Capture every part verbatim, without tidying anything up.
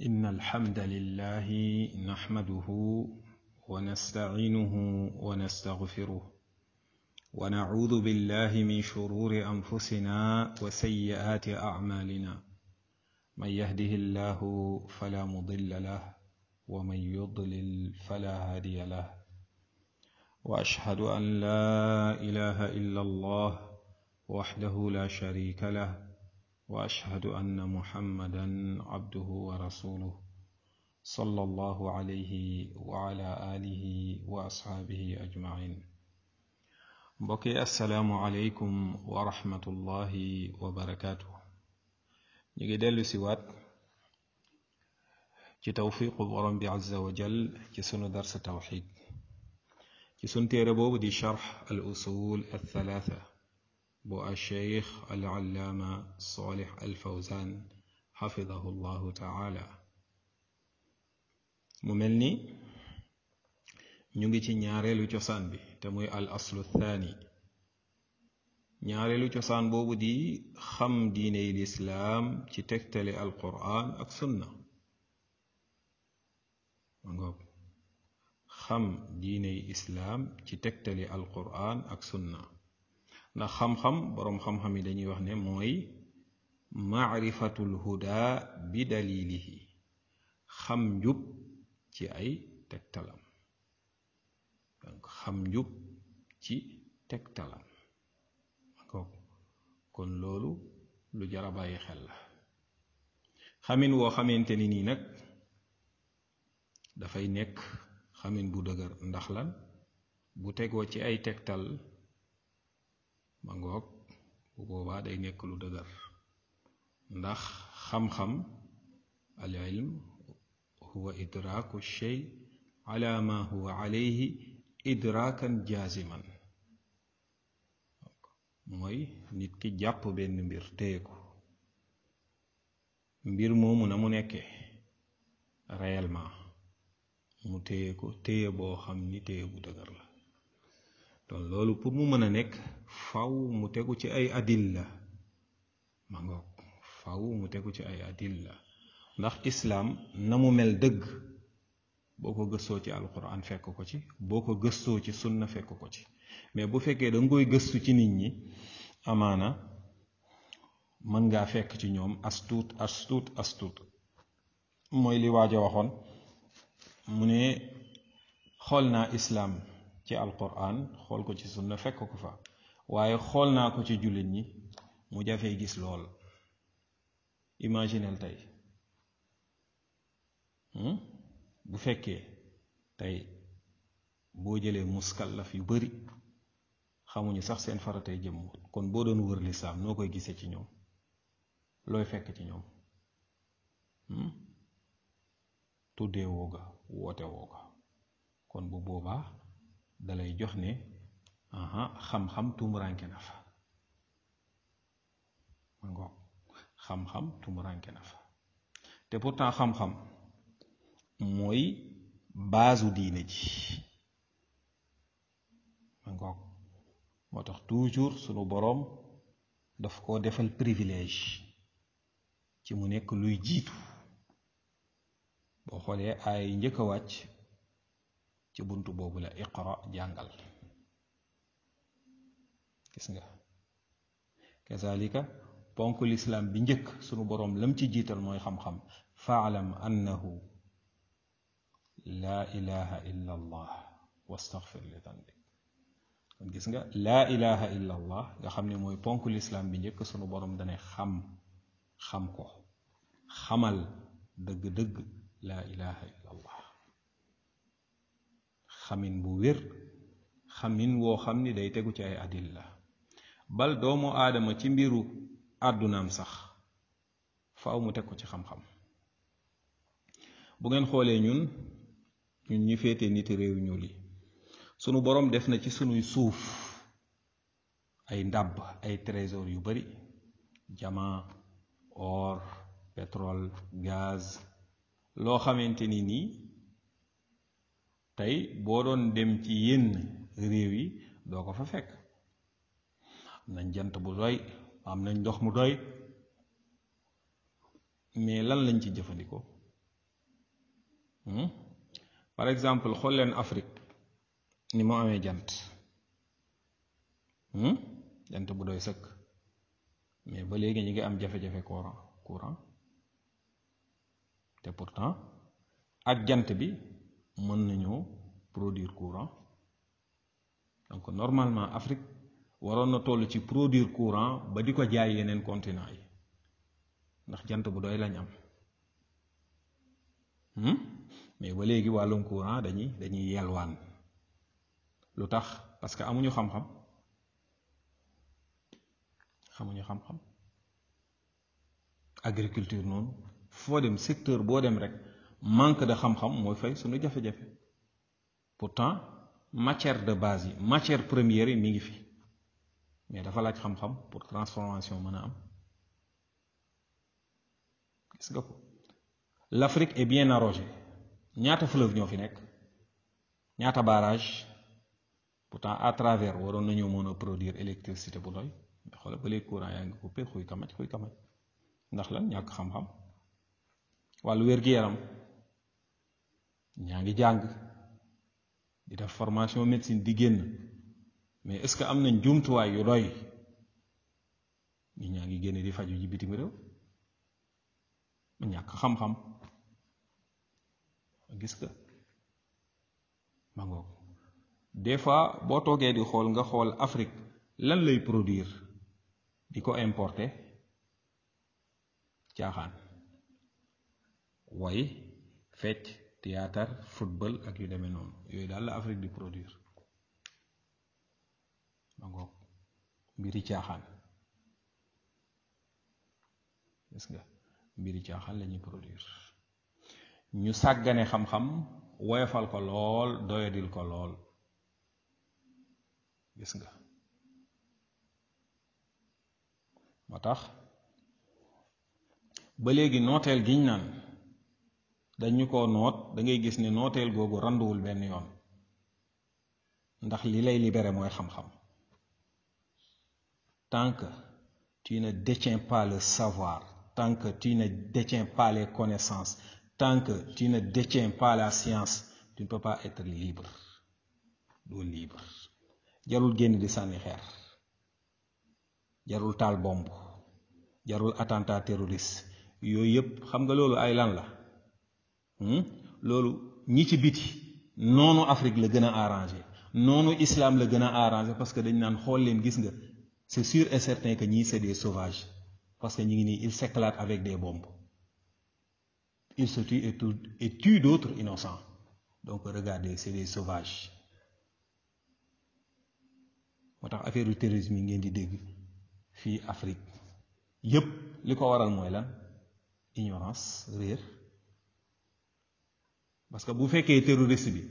إن الحمد لله نحمده ونستعينه ونستغفره ونعوذ بالله من شرور أنفسنا وسيئات أعمالنا من يهده الله فلا مضل له ومن يضلل فلا هادي له وأشهد أن لا إله إلا الله وحده لا شريك له وأشهد أن محمدا عبده ورسوله صلى الله عليه وعلى آله وأصحابه أجمعين بقي السلام عليكم ورحمة الله وبركاته نيجي دلو سوات ci tawfiqu borom bi azza wa jal ci sunu dars tawxid ci sun téere boobu di charx al usul al thalatha bu al cheikh al allaama salih al fawzan xafidahu llahu taala mu mel ni ñu ngi ci ñaareelu cosaan bi te muy al aslu thani ñaareelu cosaan boobu di xam diiney lislaam ci tegtale al quran ak sunna ngoog xam diiney islaam ci tegtali alquran ak sunna ndax xam-xam boroom xam-xam yi dañuy wax ne mooy maarifatul huda bi dalilihi xam njub ci ay tegtalam donc xam njub ci tegtalam ngoog kon loolu lu jar a bàyyi xel la xamin woo xamante ni nii nag dafay nekk xamin bu dëgër ndax lan bu tegoo ci ay tegtal ma ngoog bu boobaa day nekk lu dëgër ndax xam-xam al ilm huwa idraaku shay ala ma huwa alayhi idraakan jaziman mooy nit ki jàpp benn mbir téye ko mbir moomu na mu nekkee réellement mu téye ko téye boo xam ni téye bu dëgër la donc loolu pour mu mën a nekk faw mu tegu ci ay adilla ma ngoog faw mu tegu ci ay adilla ndax islaam na mu mel dëgg boo ko gëstoo ci alquran fekk ko ci boo ko gëstoo ci sunna fekk ko ci mais bu fekkee danga koy gëstu ci nit ñi amaana mën ngaa fekk ci ñoom astuut astuut astuut mooy li waaja waxoon mu ne xool naa islaam ci alquran xool ko ci sunna fekk ko fa waaye xool naa ko ci jullit ñi mu jafee gis lool imaginel tey bu fekkee tey boo jëlee muskallaf yu bari xamuñu sax seen faratay jëmm kon boo doon wër lislaam noo koy gisee ci ñoom looy fekk ci ñoom tuddee wooga woote wooga kon bu boobaa dalay jox ne aha xam-xam tumuranke na fa ma ngoog xam-xam tumuranke na fa te pourtant xam-xam mooy baasu diine ji ma ngoog moo tax toujours sunu boroom daf koo defal privilège ci mu nekk luy jiitu boo xoolee ay njëkk a wàcc ci buntu boobu la iqra jàngal gis nga kazalika ponk lislaam bi njëkk sunu boroom lam ci jiital mooy xam-xam faalam annahu laa ilaha illa allah wastaghfir li danbik kon gis nga laa ilaha illa allah nga xam ne mooy ponk lislaam bi njëkk sunu boroom dane xam xam ko xamal dëgg-dëgg laa ilaha illa allah xamin bu wér xamin woo xam ni day tegu ci ay adilla bal doomu aadama ci mbiru àddunaam sax faaw mu teg ko ci xam-xam bu ngeen xoolee ñun ñun ñu féete nit réew ñuul yi sunu boroom def na ci sunuy suuf ay ndàbb ay trésor yu bari diamant or pétrole gaz loo xamante ni nii tey boo doon dem ci yenn réew yi doo ko fa fekk am nañ jant bu doy am nañ ndox mu doy mais lan lañ ci jëfandikoo Hmm? par exemple xool leen Afrique ni mu amee jant hmm? jant bu doy sëkk mais ba léegi ñi ngi am jafe-jafe courant courant te pourtant ak jant bi mën nañoo produire courant donc normalement Afrique waroon na toll ci produire courant ba di ko jaay yeneen continent yi ndax jant bu doy lañ am hmm? mais ba léegi wàllum courant dañuy dañuy yelwaan lu tax parce que amuñu xam-xam amuñu xam-xam agriculture noonu foo dem secteur boo dem rek manque de xam-xam mooy fay suñu jafe-jafe pourtant matière de base yi matière première yi mi ngi fi mais dafa laaj xam-xam pour transformation mën a am gis nga ko l'Afrique est bien arrosée ñaata fleuve ñoo fi nekk ñaata barrage pourtant à travers waroon nañoo mën a produire électricité bu doy mais xoolal ba léegi courant yaa ngi coupé xuy kamaj xuy kamaj ndax lan ñàkk xam-xam wàllu wér-gi-yaram ñaa ngi jàng di def formation médecine di génn mais est-ce que am nañ jumtuwaay yu doy ñi ñaa ngi génn di faju ji bitim réew ñàkk xam-xam gis nga ma ngoog des fois boo toogee di xool nga xool Afrique lan lay produire di ko importer caaxaan way fecc théâtre football ak yu demee noonu yooyu daal la Afrique di produire ma ngoog mbiri caaxaan gis nga mbiri caaxaan la ñuy produire ñu sàggane xam-xam woyofal ko lool doyadil ko lool gis nga moo tax ba léegi nooteel giñ naan dañu ko noot da ngay gis ne nooteel googu randuwul benn yoon ndax li lay libéré mooy xam-xam tant que tu ne détiens pas le savoir tant que tu ne détiens pas les connaissances tant que tu ne détiens pas la science tu ne peux pas être libre doo libre jarul génn di sànni xeer jarul taal bomb jarul attentat terroriste yooyu yëpp xam nga loolu ay lan la loolu ñi ci biti noonu Afrique la gën a arrangé noonu islam la gën a arrangé parce que dañ naan xool leen gis nga c'est sûr et certain que ñii c'est des sauvages parce que ñi ngi nii ils s'éclatent avec des bombes ils se tuent et, tout, et tuent d'autres innocents donc regardez c'est des sauvages moo tax affaire du terrorisme yi ngeen di dégg fii Afrique yépp li ko waral mooy lan ignorance réer parce que bu fekkee terroriste bi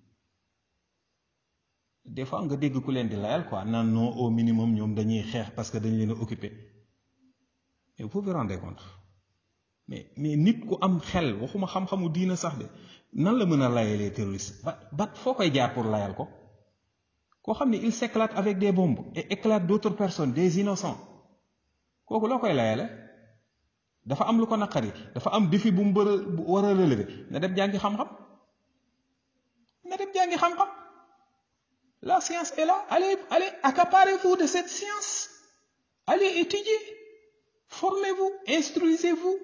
des fois nga dégg ku leen di layal quoi naan non au minimum ñoom dañuy xeex parce que dañ leen a occupé mais vous vous rendez compte mais mais nit ku am xel waxuma xam-xamu diina sax de nan la mën a layalee terroriste ba ba foo koy jaar pour layal ko koo xam ne il s'éclate avec des bombes et éclate d'autres personnes des innocents kooku loo koy layale dafa am lu ko naqari dafa am défi bu mu war a relever na dem jàngi xam-xam na dem jàngi xam-xam la science est là allez allez accaparez-vous de cette science allez étudier formez-vous instruisez-vous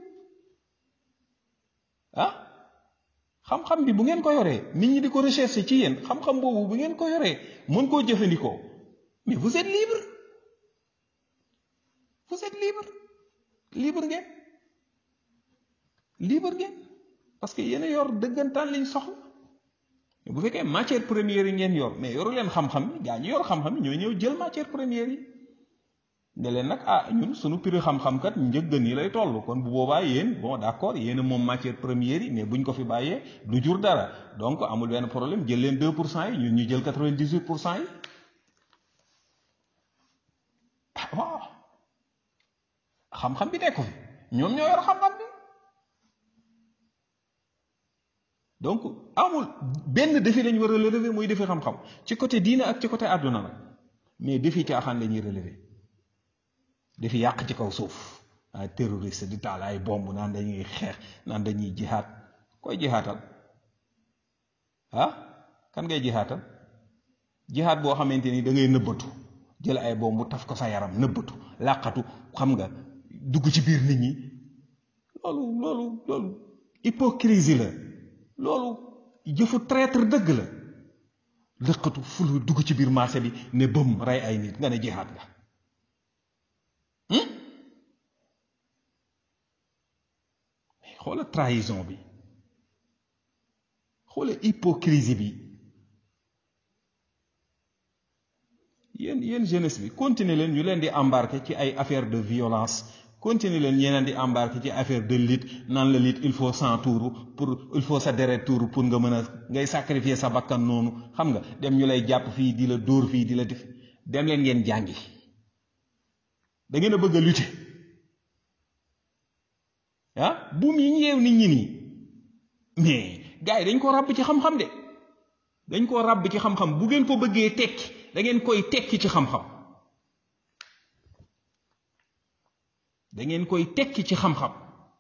ah xam-xam bi bu ngeen ko yoree nit ñi di ko rechercher ci yéen xam-xam boobu bu ngeen ko yoree mën koo jëfandikoo mais vous êtes libre vous êtes libre libre ngeen libre ngeen parce que yéen a yor dëggantaan liñ soxla bu fekkee matière première yi ngeen yor mais yoru leen xam-xam yi gaa ñi yor xam-xam yi ñooy ñëw jël matière première yi ne leen nag ah ñun suñu prix xam-xam kat njëgg nii lay toll kon bu boobaa yéen bon d'accord yéen a moom matière première yi mais buñ ko fi bàyyee du jur dara donc amul benn problème jël leen deux pour cent yi ñun ñu jël quatre-vingt-dix-huit pour cent yi ah waaw xam-xam bi nekk fi ñoom ñoo yor xam-xam bi donc amul benn défi lañ war a relever muy défi xam-xam ci côté diina ak ci côté àdduna nag mais défi caaxaan la ñuy relever défi yàq ci kaw suuf ay terroriste di taal ay bomb naan dañuy xeex naan dañuy jihaat koy jihaatal ah kan ngay jihaatal jihaat boo xamante ni da ngay nëbbatu jël ay bombu taf ko sa yaram nëbbatu làqatu xam nga dugg ci biir nit ñi loolu loolu loolu hypocrisie la loolu jëfu traître dëgg la lëqatu fulu dugg ci biir marché bi ne bëm rey ay nit nga ne jihaat nga xoola trahison bi xoola hypocrisie bi yéen yéen jeunesse bi continuer leen ñu leen di embarquer ci ay affaire de violence continuer leen ñeneen di embarquer ci affaire de lutte naan la lutte il faut cent tours pour il faut sa deret tour pour nga mën a ngay sacrifier sa bakkan noonu xam nga dem ñu lay jàpp fii di la dóor fii di la def dem leen ngeen jàngi da ngeen a bëgg a lutter ah buum yi ñu yeew nit ñi nii mais gars yi dañ ko ràbb ci xam-xam de dañ ko ràbb ci xam-xam bu ngeen ko bëggee tekki da ngeen koy tekki ci xam-xam da ngeen koy tekki ci xam-xam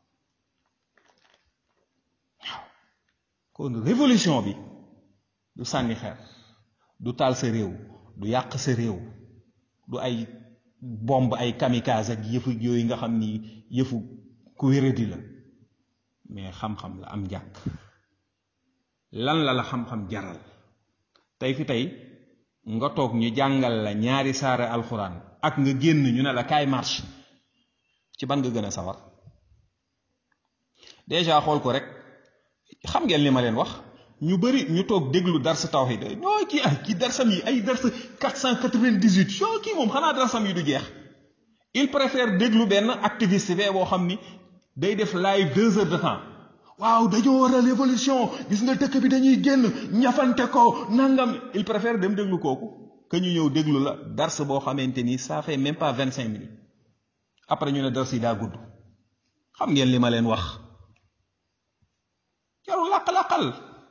waaw kon révolution bi du sànni xeer du taal sa réew du yàq sa réew du ay bombe ay kamikaze ak yëfu yooyu nga xam ni yëfu ku wéradi la mais xam-xam la am njàng lan la la xam-xam jaral tey fi tey nga toog ñu jàngal la ñaari saare alxuraan ak nga génn ñu ne la kaay marche ci ban nga gën a sawar déjà xool ko rek xam ngeen li ma leen wax ñu bari ñu toog déglu dars tawhid ñoo kii ay kii darsam yi ay dars quatre cent quatre-vingt-dix-huit yoo kii moom xanaa darsam yi du jeex il préfère déglu benn activiste bee boo xam ni day def live deux heures de temps waaw dañoo war a révolution gis nga dëkk bi dañuy génn ñafante ko nangam il préfère dem déglu kooku que ñu ñëw déglu la dars boo xamante ni ça fait même pas vingt cinq minutes après ñu ne dars yi daa gudd xam ngeen li ma leen wax jarul làq-làqal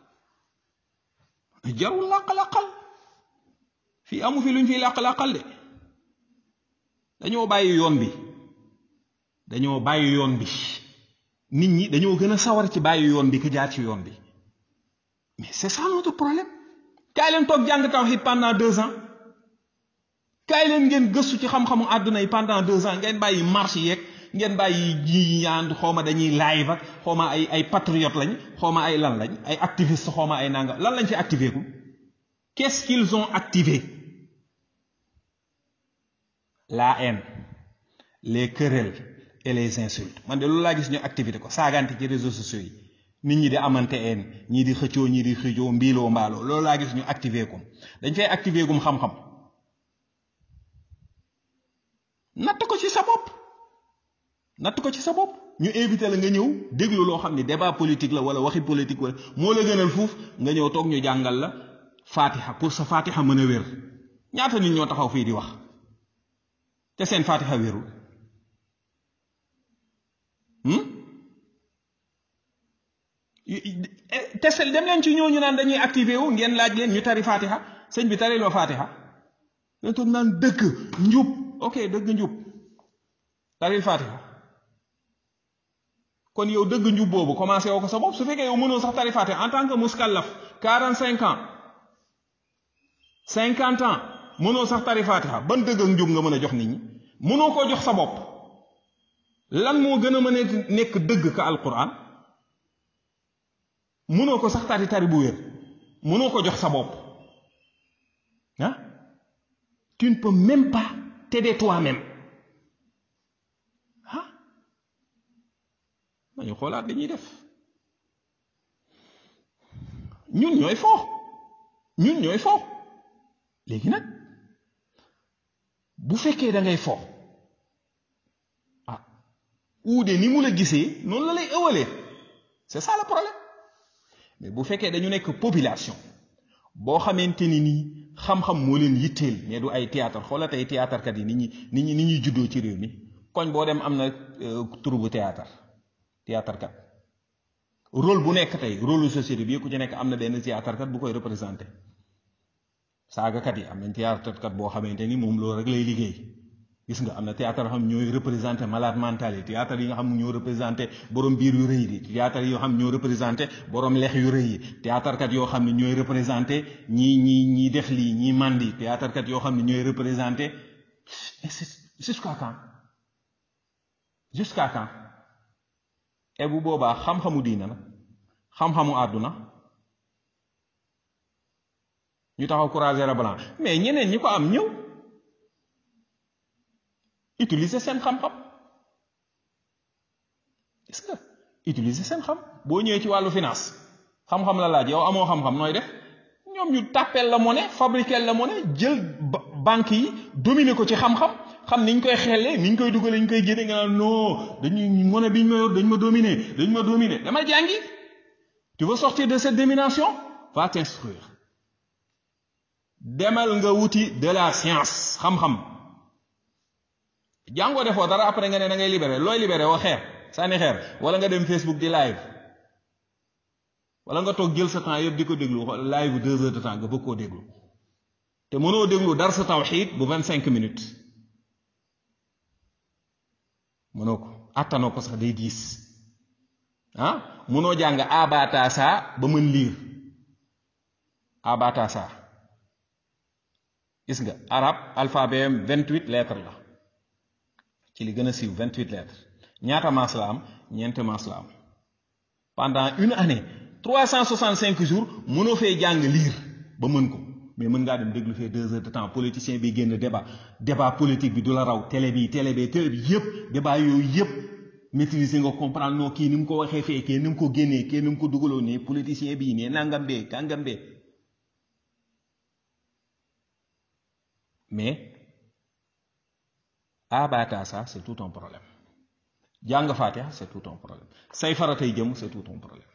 jarul làq-làqal fii amu fi luñ fiy làq-làqal de dañoo bàyyi yoon bi dañoo bàyyi yoon bi nit ñi dañoo gën a sawar ci bàyyi yoon bi ki jaar ci yoon bi mais c'est ça notre problème kaay leen toog jàng tawhid pendant deux ans kaay leen ngeen gëstu ci xam-xamu àdduna yi pendant deux ans ngeen bàyyi marche yeeg ngeen bàyyi ji ñaan xawma dañuy live ak xawma ay ay patriote lañ xawma ay lan lañ ay activiste xawma ay nanga lan lañ fi activé ku qu'est-ce qu'ils ont activé la haine les querelles et les insultes man de loolu laa gis ñu activité ko saagante ci réseaux sociaux yi nit ñi di amante een ñii di xëccoo ñii di xëccoo mbiiloo mbaaloo loolu laa gis ñu activé ko dañ fay activé gum xam-xam natt ko ci sa bopp natt ko ci sa bopp ñu invité la nga ñëw déglu loo xam ni débat politique la wala waxi politique wala moo la gënal fuuf nga ñëw toog ñu jàngal la fatiha pour sa fatiha mën a wér ñaata nit ñoo taxaw fii di wax te seen fatiha wérul te sel dem leen ci ñooñu naan dañuy activé wu ngeen laaj leen ñu tari fatiha sëñ bi tari loo fatiha nga toog naan dëgg njub ok dëgg njub taril fatiha kon yow dëgg njub boobu commencé woo ko sa bopp su fekkee yow mënoo sax tari fatiha en tant que muskallaf quarante cinq ans cinquante ans mënoo sax tari fatiha ban dëgg ak njub nga mën a jox nit ñi mënoo koo jox sa bopp lan moo gën a mën a nekk dëgg ka alquran mënoo ko sax tari tari bu wér mënoo ko jox sa bopp ah tu ne peux même pas t'aider toi-même ah nañu xoolaat li ñuy def ñun ñooy foo ñun ñooy foo léegi nag bu fekkee da ngay foo ah uude ni mu la gisee noonu la lay ëwalee c'est ça le problème mais bu fekkee dañu nekk population boo xamante ni nii xam-xam moo leen yitteel mais du ay théâtre xoola tey théâtre kat yi nit ñi nit ñi nit ñuy juddoo ci réew mi koñ boo dem am na tur bu théâtre théâtre kat rôle bu nekk tey rôle société bi ku ci nekk am na benn théâtre kat bu koy représenté saagakat yi am nañ théâtre kat boo xamante ni moom loolu rek lay liggéey gis nga am na théâtre yoo xam ne ñooy représenté malade mental yi théâtre yi nga xam ne ñoo représenté borom biir yu rëy yi théâtre yoo xam ne ñoo représenté borom lex yu rëy yi théâtre kat yoo xam ne ñooy représenté ñi ñi ñi def lii ñi mandi théâtre kat yoo xam ne ñooy représenté jusqu'à quand jusqu'à quand et bu boobaa xam-xamu diina nag xam-xamu àdduna ñu taxaw croiser blanc mais ñeneen ñi ko am ñëw utiliser seen xam-xam est-ce que utiliser seen xam boo ñëwee ci wàllu finance xam-xam la laaj yow amoo xam-xam nooy def ñoom ñu tàppeel la monnaie fabriquer la monnaie jël banque yi dominer ko ci xam-xam xam niñ koy xellee niñ koy dugalee ñu koy génne nga naan non dañuy monnaie biñ ma yor dañ ma dominer dañ ma dominer dama jàngi. Tu veux sortir de cette domination? Va t'instruire. demal nga wuti de la science xam-xam jàngoo defoo dara après nga ne da ngay libéré looy libéré woo xeer sànni xeer wala nga dem Facebook di live wala nga toog jël sa temps yëpp di ko déglu live bu deux heures de temps nga bëgg koo déglu te mënoo déglu dar sa tawxiid bu vingt cinq minutes mënoo ko attanoo ko sax day diis ah mënoo jàng abatasa ba mën liir abatasa gis nga arab alphabet am vingt-huit lettres la ci li gën a siiw vingt-huit lettres ñaata maas la am ñeenti maas la am pendant une année trois cent soixante-cinq jours mënoo fee jàng liir ba mën ko mais mën ngaa dem déglu fee deux heures de temps politicien bi génn débat débat politique bi du la raw télé bi télé bi télé bi yëpp débat yooyu yëpp maîtriser nga comprendre noo kii ni mu ko waxee fee kii ni mu ko génnee kii ni mu ko dugaloo nii politicien bii nii nangam bee kàngam bee mais abata ça c'est tout un problème jàng Fatiha c'est tout un problème say faratay jëm c'est tout un problème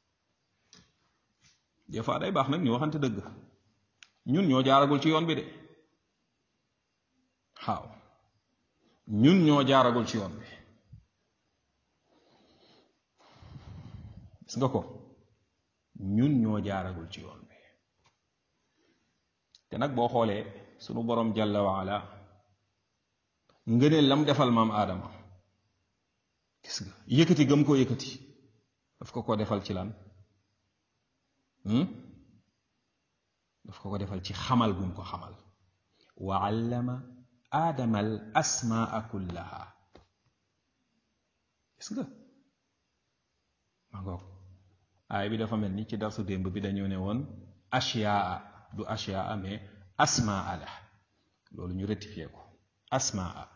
des fois day baax nag ñu waxante dëgg ñun ñoo jaaragul ci yoon bi de waaw ñun ñoo jaaragul ci yoon bi gis nga ko ñun ñoo jaaragul ci yoon bi te nag boo xoolee sunu borom jalla waala ngëneel lam defal maam aadama gis nga yëkkati gëm ko yëkkati daf ko ko defal ci lan daf ko ko defal ci xamal gum ko xamal wa allama aadama al asmaa kullaha gis nga ma ngoog aay bi dafa mel ni ci darsu démb bi dañoo ne woon ashyaa du ashyaa mais asmaa la loolu ñu rectifier ko asmaa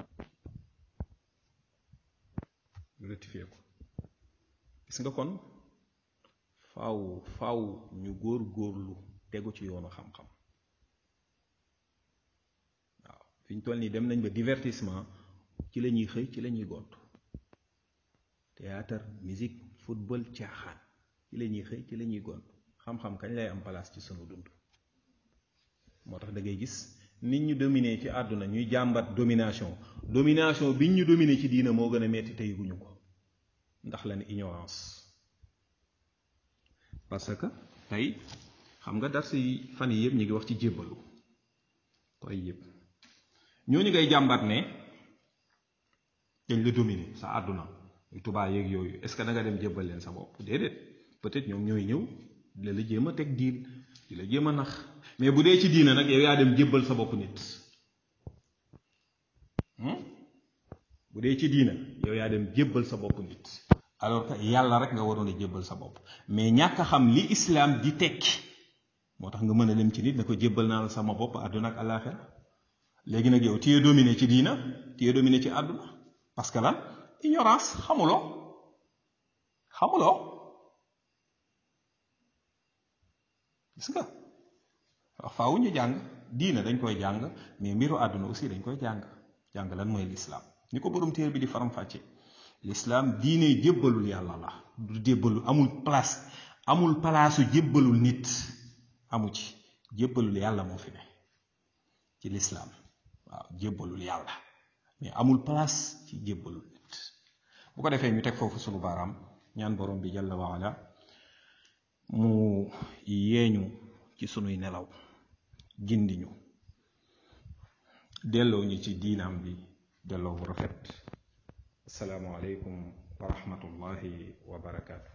ñu rectifier ko gis nga kon faaw faaw ñu góor góorlu tegu ci yoonu xam-xam waaw fi ñu toll nii dem nañ ba divertissement ci la ñuy xëy ci la ñuy gont théâtre musique football caaxaan ci la ñuy xëy ci la ñuy gont xam-xam kañ lay am place ci sunu dund moo tax da ngay gis nit ñu dominer ci àdduna ñuy jàmbat domination domination biñ ñu dominer ci diina moo gën a metti te yëguñu ko ndax lan ignorance parce que tey xam nga dar si fan yi yëpp ñu ngi wax ci jébbalu koy yëpp ñooñu ngay jàmbat ne dañ la dominer sa àdduna tubaa yeeg yooyu est-ce que da nga dem jébbal leen sa bopp déedéet peut-être ñoom ñooy ñëw di la jéem a teg diin di la jéem a nax mais bu dee ci diina nag yow yaa dem jébbal sa bopp nit bu dee ci diina yow yaa dem jébbal sa bopp nit alors que yàlla rek nga waroon a jébbal sa bopp mais ñàkk a xam li islam di tekki moo tax nga mën a dem ci nit ne ko jébbal naa la sama bopp àdduna ak àllaaxira léegi nag yow tu es dominé ci diina tu es dominé ci àdduna parce que lan ignorance xamuloo xamuloo gis nga wax faaw ñu jàng diina dañ koy jàng mais mbiru àdduna aussi dañ koy jàng jàng lan mooy l'islam ni ko borom téere bi di faram-fàcce l'islam diine jébbalul yàlla la du jébbalu amul place amul palaasu jébbalul nit amu ci jébbalul yàlla moo fi ne ci l'islam waaw jébbalul yàlla mais amul place ci jébbalul nit bu ko defee ñu teg foofu sunu baaraam ñaan borom bi jalla waala mu yeeñu ci sunuy nelaw gindiñu delloo ñu ci diinaam bi delloo bu rafet. assalaamu aleykum wa rahmatullahi wa barakaatu.